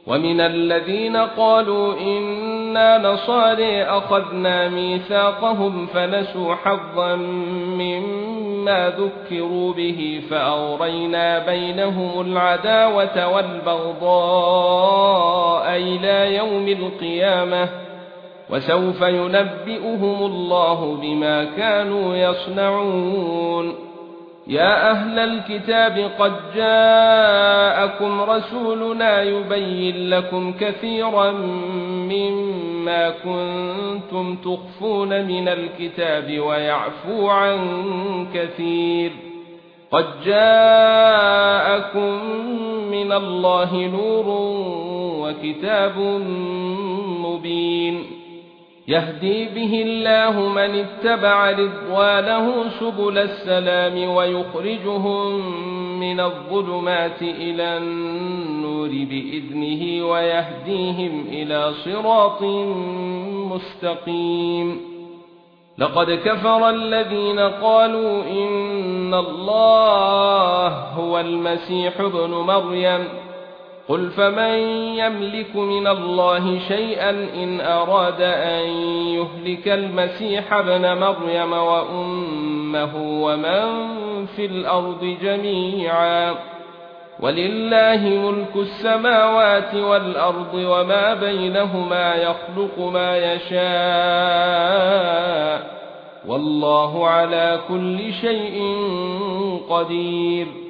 ومن الذين قالوا إنا نصارى أخذنا ميثاقهم فنسوا حظا مما ذكروا به فأغرينا بينهم العداوة والبغضاء إلى يوم القيامة وسوف ينبئهم الله بما كانوا يصنعون. يا أهل الكتاب قد جاءكم رسولنا يبين لكم كثيرا مما كنتم تخفون من الكتاب ويعفو عن كثير. قد جاءكم من الله نور وكتاب مبين يهدي به الله من اتبع رضوانه سبل السلام ويخرجهم من الظلمات إلى النور بإذنه ويهديهم إلى صراط مستقيم. لقد كفر الذين قالوا إن الله هو المسيح ابن مريم قل فمن يملك من الله شيئا إن أراد أن يهلك المسيح ابن مريم وأمه ومن في الأرض جميعا ولله ملك السماوات والأرض وما بينهما يخلق ما يشاء والله على كل شيء قدير.